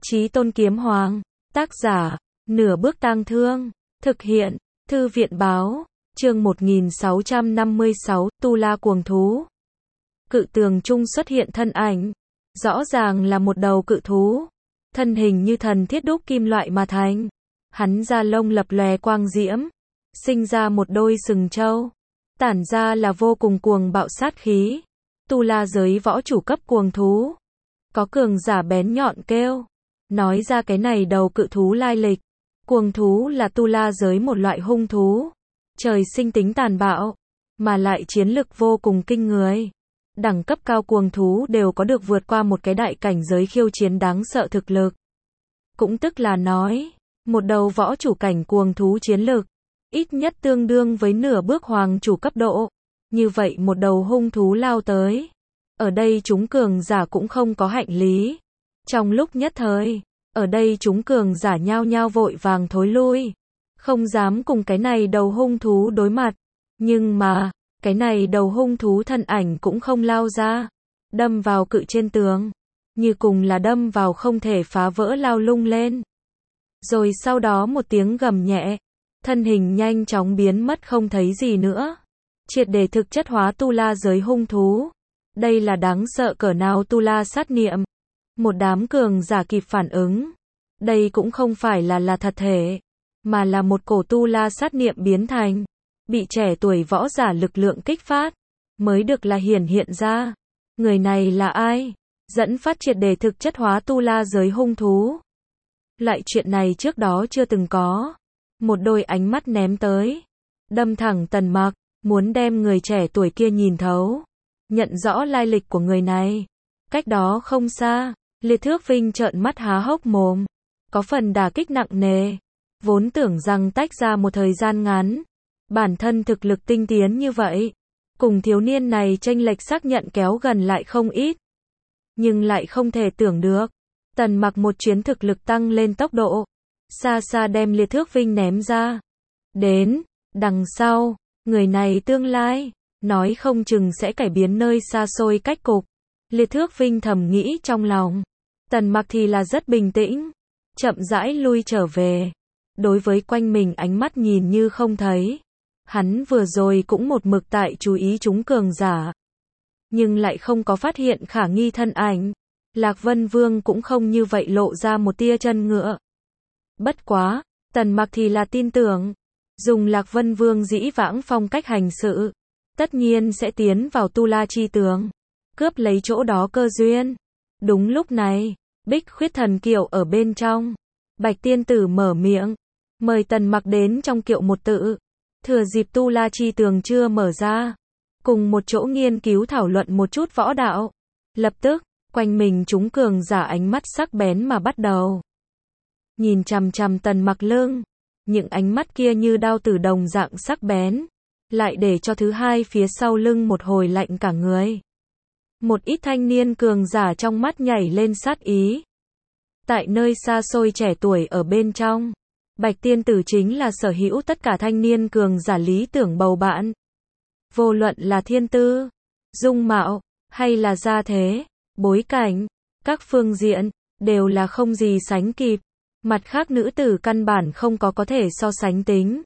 Chí Tôn Kiếm Hoàng, tác giả, Nửa Bước Tang Thương, thực hiện, Thư viện báo, chương 1656, Tu La Cuồng Thú. Cự tường trung xuất hiện thân ảnh, rõ ràng là một đầu cự thú, thân hình như thần thiết đúc kim loại mà thành, hắn da lông lập lòe quang diễm, sinh ra một đôi sừng trâu, tản ra là vô cùng cuồng bạo sát khí. Tu La giới võ chủ cấp cuồng thú, có cường giả bén nhọn kêu, nói ra cái này đầu cự thú lai lịch. Cuồng thú là Tu La giới một loại hung thú, trời sinh tính tàn bạo, mà lại chiến lực vô cùng kinh người. Đẳng cấp cao cuồng thú đều có được vượt qua một cái đại cảnh giới khiêu chiến đáng sợ thực lực. Cũng tức là nói, một đầu võ chủ cảnh cuồng thú chiến lực, ít nhất tương đương với nửa bước hoàng chủ cấp độ. Như vậy một đầu hung thú lao tới, ở đây chúng cường giả cũng không có hạnh lý. Trong lúc nhất thời, ở đây chúng cường giả nhao nhao vội vàng thối lui, không dám cùng cái này đầu hung thú đối mặt. Nhưng mà, cái này đầu hung thú thân ảnh cũng không lao ra, đâm vào cự trên tường, như cùng là đâm vào không thể phá vỡ lao lung lên. Rồi sau đó một tiếng gầm nhẹ, thân hình nhanh chóng biến mất không thấy gì nữa. Triệt để thực chất hóa Tu La giới hung thú. Đây là đáng sợ cỡ nào Tu La sát niệm. Một đám cường giả kịp phản ứng. Đây cũng không phải là thật thể, mà là một cổ Tu La sát niệm biến thành, bị trẻ tuổi võ giả lực lượng kích phát, mới được là hiển hiện ra. Người này là ai? Dẫn phát triệt để thực chất hóa Tu La giới hung thú. Loại chuyện này trước đó chưa từng có. Một đôi ánh mắt ném tới, đâm thẳng Tần Mặc, muốn đem người trẻ tuổi kia nhìn thấu, nhận rõ lai lịch của người này. Cách đó không xa, Liệt Thước Vinh trợn mắt há hốc mồm, có phần đả kích nặng nề. Vốn tưởng rằng tách ra một thời gian ngắn, bản thân thực lực tinh tiến như vậy, cùng thiếu niên này chênh lệch xác nhận kéo gần lại không ít. Nhưng lại không thể tưởng được, Tần Mặc một chuyến thực lực tăng lên tốc độ, xa xa đem Liệt Thước Vinh ném ra. Đến, đằng sau, người này tương lai, nói không chừng sẽ cải biến nơi xa xôi cách cục. Liệt Thước Vinh thầm nghĩ trong lòng. Tần Mặc thì là rất bình tĩnh, chậm rãi lui trở về. Đối với quanh mình ánh mắt nhìn như không thấy. Hắn vừa rồi cũng một mực tại chú ý chúng cường giả, nhưng lại không có phát hiện khả nghi thân ảnh. Lạc Vân Vương cũng không như vậy lộ ra một tia chân ngựa. Bất quá, Tần Mặc thì là tin tưởng, dùng Lạc Vân Vương dĩ vãng phong cách hành sự, tất nhiên sẽ tiến vào Tu La chi tường, cướp lấy chỗ đó cơ duyên. Đúng lúc này, Bích Khuyết thần kiệu ở bên trong, Bạch Tiên Tử mở miệng, mời Tần Mặc đến trong kiệu một tự. Thừa dịp Tu La chi tường chưa mở ra, cùng một chỗ nghiên cứu thảo luận một chút võ đạo. Lập tức, quanh mình chúng cường giả ánh mắt sắc bén mà bắt đầu nhìn chằm chằm Tần Mặc lưng. Những ánh mắt kia như đao tử đồng dạng sắc bén, lại để cho thứ hai phía sau lưng một hồi lạnh cả người. Một ít thanh niên cường giả trong mắt nhảy lên sát ý. Tại nơi xa xôi trẻ tuổi ở bên trong, Bạch Tiên Tử chính là sở hữu tất cả thanh niên cường giả lý tưởng bầu bạn. Vô luận là thiên tư, dung mạo, hay là gia thế, bối cảnh, các phương diện, đều là không gì sánh kịp. Mặt khác nữ tử căn bản không có thể so sánh tính.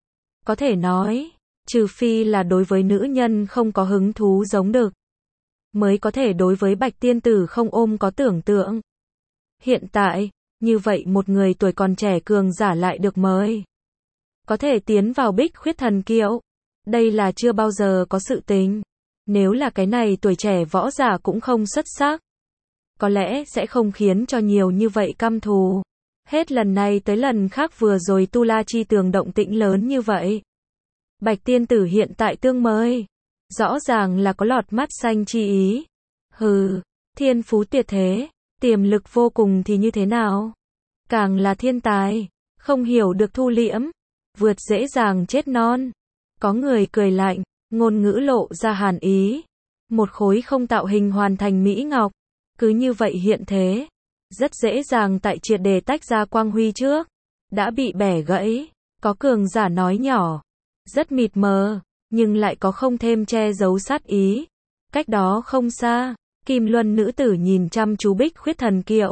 Có thể nói, trừ phi là đối với nữ nhân không có hứng thú giống đực, mới có thể đối với Bạch Tiên Tử không ôm có tưởng tượng. Hiện tại, như vậy một người tuổi còn trẻ cường giả lại được mời, có thể tiến vào Bích Khuyết thần kiệu. Đây là chưa bao giờ có sự tình. Nếu là cái này tuổi trẻ võ giả cũng không xuất sắc, có lẽ sẽ không khiến cho nhiều như vậy căm thù. Hết lần này tới lần khác vừa rồi Tu La chi tường động tĩnh lớn như vậy. Bạch Tiên Tử hiện tại tương mời, rõ ràng là có lọt mắt xanh chi ý. Hừ, thiên phú tuyệt thế, tiềm lực vô cùng thì như thế nào? Càng là thiên tài, không hiểu được thu liễm, vượt dễ dàng chết non. Có người cười lạnh, ngôn ngữ lộ ra hàn ý. Một khối không tạo hình hoàn thành mỹ ngọc, cứ như vậy hiện thế, rất dễ dàng tại triệt để tách ra quang huy trước, đã bị bẻ gãy. Có cường giả nói nhỏ, rất mịt mờ, nhưng lại có không thêm che giấu sát ý. Cách đó không xa, Kim Luân nữ tử nhìn chăm chú Bích Khuyết thần kiệu,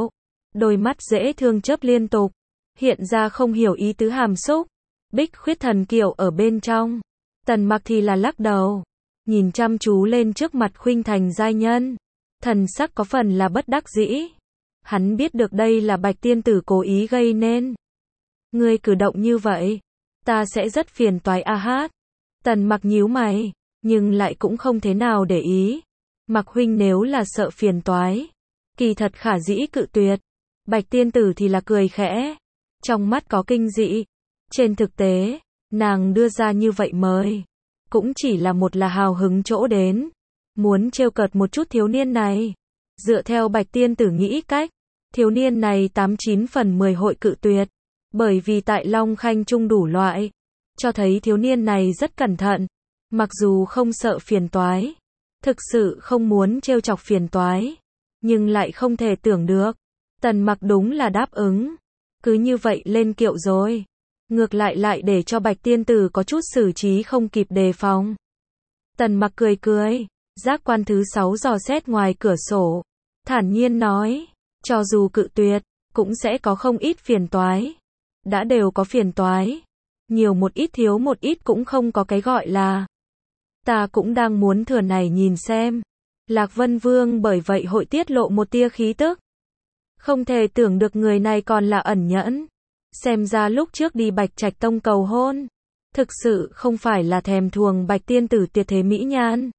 đôi mắt dễ thương chớp liên tục, hiện ra không hiểu ý tứ hàm xúc. Bích Khuyết Thần Kiều ở bên trong. Tần Mặc thì là lắc đầu, nhìn chăm chú lên trước mặt khuynh thành giai nhân, thần sắc có phần là bất đắc dĩ. Hắn biết được đây là Bạch tiên tử cố ý gây nên. Ngươi cử động như vậy, ta sẽ rất phiền toái a hát. Tần Mặc nhíu mày, nhưng lại cũng không thế nào để ý. Mặc huynh nếu là sợ phiền toái, kỳ thật khả dĩ cự tuyệt. Bạch tiên tử thì là cười khẽ, trong mắt có kinh dị. Trên thực tế, nàng đưa ra như vậy mời, cũng chỉ là một là hào hứng chỗ đến, muốn trêu cợt một chút thiếu niên này. Dựa theo Bạch tiên tử nghĩ cách, thiếu niên này 89 phần 10 hội cự tuyệt, bởi vì tại Long Khanh Trung đủ loại, cho thấy thiếu niên này rất cẩn thận, mặc dù không sợ phiền toái, thực sự không muốn trêu chọc phiền toái, nhưng lại không thể tưởng được, Tần Mặc đúng là đáp ứng, cứ như vậy lên kiệu rồi. Ngược lại để cho Bạch tiên tử có chút xử trí không kịp đề phòng. Tần Mặc cười cười, giác quan thứ 6 dò xét ngoài cửa sổ, thản nhiên nói, cho dù cự tuyệt, cũng sẽ có không ít phiền toái. Đã đều có phiền toái, nhiều một ít thiếu một ít cũng không có cái gọi là. Ta cũng đang muốn thừa này nhìn xem, Lạc Vân Vương bởi vậy hội tiết lộ một tia khí tức. Không thể tưởng được người này còn là ẩn nhẫn. Xem ra lúc trước đi Bạch Trạch Tông cầu hôn, thực sự không phải là thèm thuồng Bạch tiên tử tuyệt thế mỹ nhan.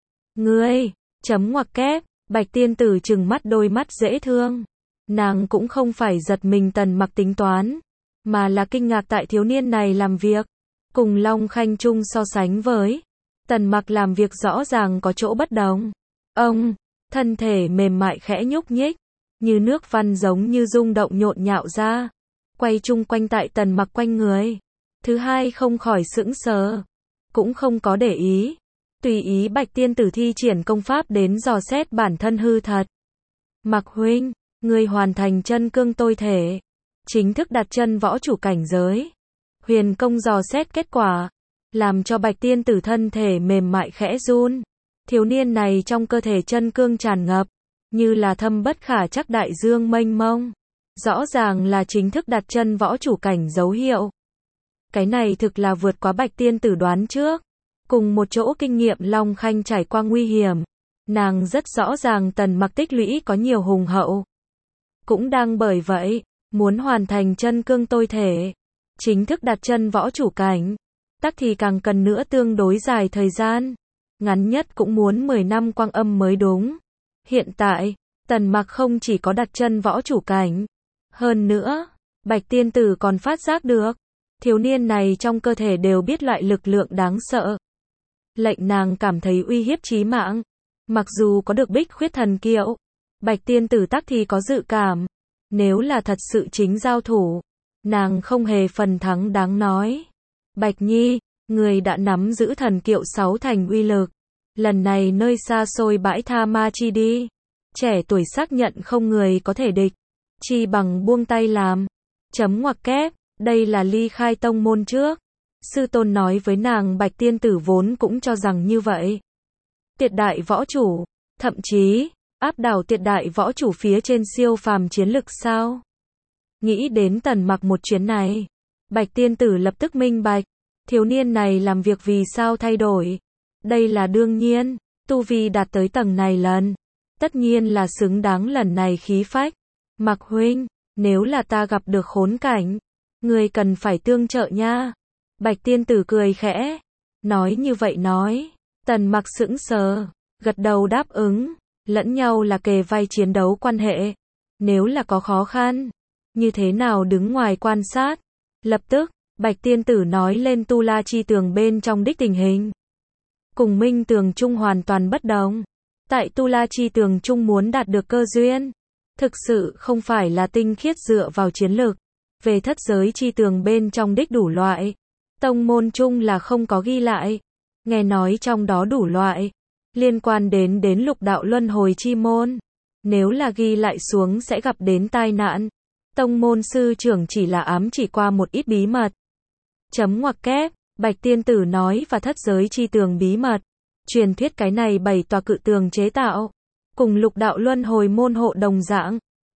Ngươi, chấm ngoặc kép, Bạch tiên tử trừng mắt đôi mắt dễ thương. Nàng cũng không phải giật mình Tần Mặc tính toán, mà là kinh ngạc tại thiếu niên này làm việc. Cùng Long Khanh Trung so sánh với, Tần Mặc làm việc rõ ràng có chỗ bất đồng. Ông, thân thể mềm mại khẽ nhúc nhích, như nước văn giống như rung động nhộn nhạo ra, quay chung quanh tại Tần Mặc quanh người. Thứ hai không khỏi sững sờ, cũng không có để ý, tùy ý Bạch tiên tử thi triển công pháp đến dò xét bản thân hư thật. Mặc huynh, ngươi hoàn thành chân cương tôi thể, chính thức đặt chân võ chủ cảnh giới. Huyền công dò xét kết quả, làm cho Bạch tiên tử thân thể mềm mại khẽ run. Thiếu niên này trong cơ thể chân cương tràn ngập, như là thâm bất khả trắc đại dương mênh mông. Rõ ràng là chính thức đặt chân võ chủ cảnh dấu hiệu. Cái này thực là vượt quá Bạch tiên tử đoán trước. Cùng một chỗ kinh nghiệm Long Khanh trải qua nguy hiểm, nàng rất rõ ràng Tần Mặc tích lũy có nhiều hùng hậu. Cũng đang bởi vậy, muốn hoàn thành chân cương tôi thể, chính thức đặt chân võ chủ cảnh, tắc thì càng cần nữa tương đối dài thời gian. Ngắn nhất cũng muốn 10 năm quang âm mới đúng. Hiện tại, Tần Mặc không chỉ có đặt chân võ chủ cảnh, hơn nữa, Bạch tiên tử còn phát giác được, thiếu niên này trong cơ thể đều biết loại lực lượng đáng sợ, lệnh nàng cảm thấy uy hiếp chí mạng. Mặc dù có được Bích Khuyết Thần Kiệu, Bạch tiên tử tắc thì có dự cảm, nếu là thật sự chính giao thủ, nàng không hề phần thắng đáng nói. Bạch Nhi, người đã nắm giữ thần kiệu 6 thành uy lực, lần này nơi xa xôi bãi Tha Ma chi đi, trẻ tuổi xác nhận không người có thể địch, chi bằng buông tay làm. Chấm ngoặc kép, đây là ly khai tông môn trước. Sư tôn nói với nàng Bạch tiên tử vốn cũng cho rằng như vậy. Tuyệt đại võ chủ, thậm chí, áp đảo tuyệt đại võ chủ phía trên siêu phàm chiến lực sao? Nghĩ đến Tần Mặc một chuyến này, Bạch tiên tử lập tức minh bạch, thiếu niên này làm việc vì sao thay đổi. Đây là đương nhiên, tu vi đạt tới tầng này lần, tất nhiên là xứng đáng lần này khí phách. Mặc huynh, nếu là ta gặp được khốn cảnh, người cần phải tương trợ nha. Bạch tiên tử cười khẽ, nói như vậy nói, Tần Mặc sững sờ, gật đầu đáp ứng, lẫn nhau là kề vai chiến đấu quan hệ, nếu là có khó khăn, như thế nào đứng ngoài quan sát. Lập tức, Bạch tiên tử nói lên Tu La Chi Tường bên trong đích tình hình. Cùng Minh Tường Trung hoàn toàn bất đồng. Tại Tu La Chi Tường Trung muốn đạt được cơ duyên, thực sự không phải là tinh khiết dựa vào chiến lực. Về thất giới chi tường bên trong đích đủ loại, tông môn chung là không có ghi lại. Nghe nói trong đó đủ loại, liên quan đến lục đạo luân hồi chi môn. Nếu là ghi lại xuống sẽ gặp đến tai nạn. Tông môn sư trưởng chỉ là ám chỉ qua một ít bí mật. Chấm ngoặc kép, Bạch tiên tử nói và thất giới chi tường bí mật. Truyền thuyết cái này 7 tòa cự tường chế tạo, cùng lục đạo luân hồi môn hộ đồng dạng.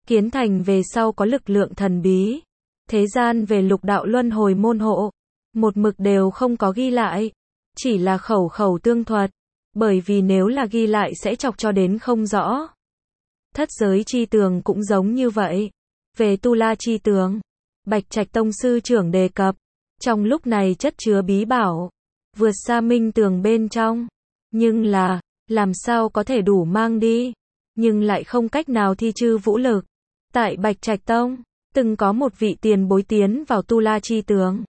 Kiến Thành về sau có lực lượng thần bí. Thế gian về lục đạo luân hồi môn hộ. Một mực đều không có ghi lại. Chỉ là khẩu khẩu tương thuật. Bởi vì nếu là ghi lại sẽ chọc cho đến không rõ. Thất giới chi tường cũng giống như vậy. Về Tu La chi tường, Bạch Trạch Tông sư trưởng đề cập. Trong lúc này chất chứa bí bảo. Vượt xa minh tường bên trong. Nhưng là, làm sao có thể đủ mang đi. Nhưng lại không cách nào thi chư vũ lực. Tại Bạch Trạch Tông, từng có một vị tiền bối tiến vào Tu La chi tường.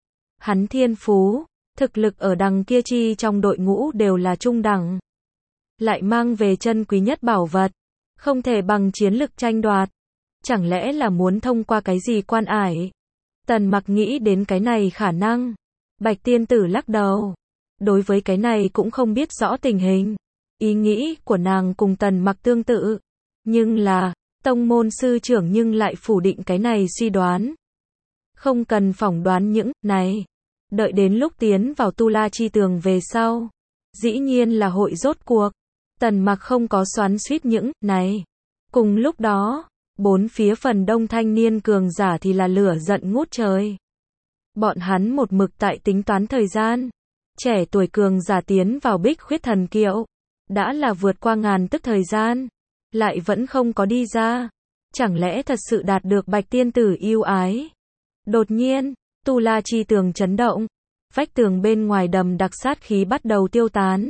Hắn thiên phú, thực lực ở đằng kia chi trong đội ngũ đều là trung đẳng. Lại mang về chân quý nhất bảo vật. Không thể bằng chiến lực tranh đoạt. Chẳng lẽ là muốn thông qua cái gì quan ải? Tần Mặc nghĩ đến cái này khả năng. Bạch tiên tử lắc đầu. Đối với cái này cũng không biết rõ tình hình. Ý nghĩ của nàng cùng Tần Mặc tương tự. Nhưng là, tông môn sư trưởng nhưng lại phủ định cái này suy đoán. Không cần phỏng đoán những này. Đợi đến lúc tiến vào Tu La chi tường về sau. Dĩ nhiên là hội rốt cuộc. Tần Mặc không có xoắn xuýt những này. Cùng lúc đó, bốn phía phần đông thanh niên cường giả thì là lửa giận ngút trời. Bọn hắn một mực tại tính toán thời gian. Trẻ tuổi cường giả tiến vào Bích Khuyết Thần Kiệu. Đã là vượt qua ngàn tức thời gian. Lại vẫn không có đi ra. Chẳng lẽ thật sự đạt được Bạch tiên tử yêu ái? Đột nhiên, Tu La chi tường chấn động. Vách tường bên ngoài đầm đặc sát khí bắt đầu tiêu tán.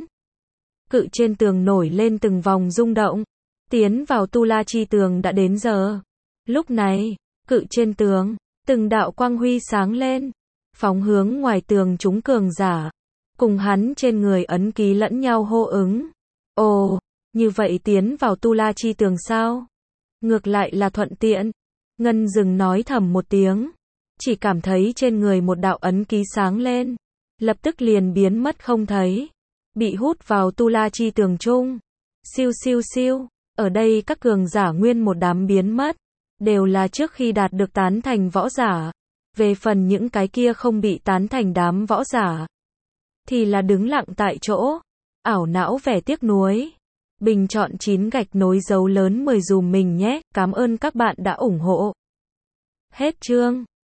Cự trên tường nổi lên từng vòng rung động. Tiến vào Tu La chi tường đã đến giờ. Lúc này, cự trên tường, từng đạo quang huy sáng lên. Phóng hướng ngoài tường chúng cường giả. Cùng hắn trên người ấn ký lẫn nhau hô ứng. Ồ, như vậy tiến vào Tu La chi tường sao? Ngược lại là thuận tiện. Ngân dừng nói thầm một tiếng. Chỉ cảm thấy trên người một đạo ấn ký sáng lên. Lập tức liền biến mất không thấy. Bị hút vào Tu La chi tường chung. Siêu siêu siêu. Ở đây các cường giả nguyên một đám biến mất. Đều là trước khi đạt được tán thành võ giả. Về phần những cái kia không bị tán thành đám võ giả. Thì là đứng lặng tại chỗ. Ảo não vẻ tiếc nuối. Bình chọn 9 gạch nối dấu lớn 10 dùm mình nhé. Cảm ơn các bạn đã ủng hộ. Hết chương.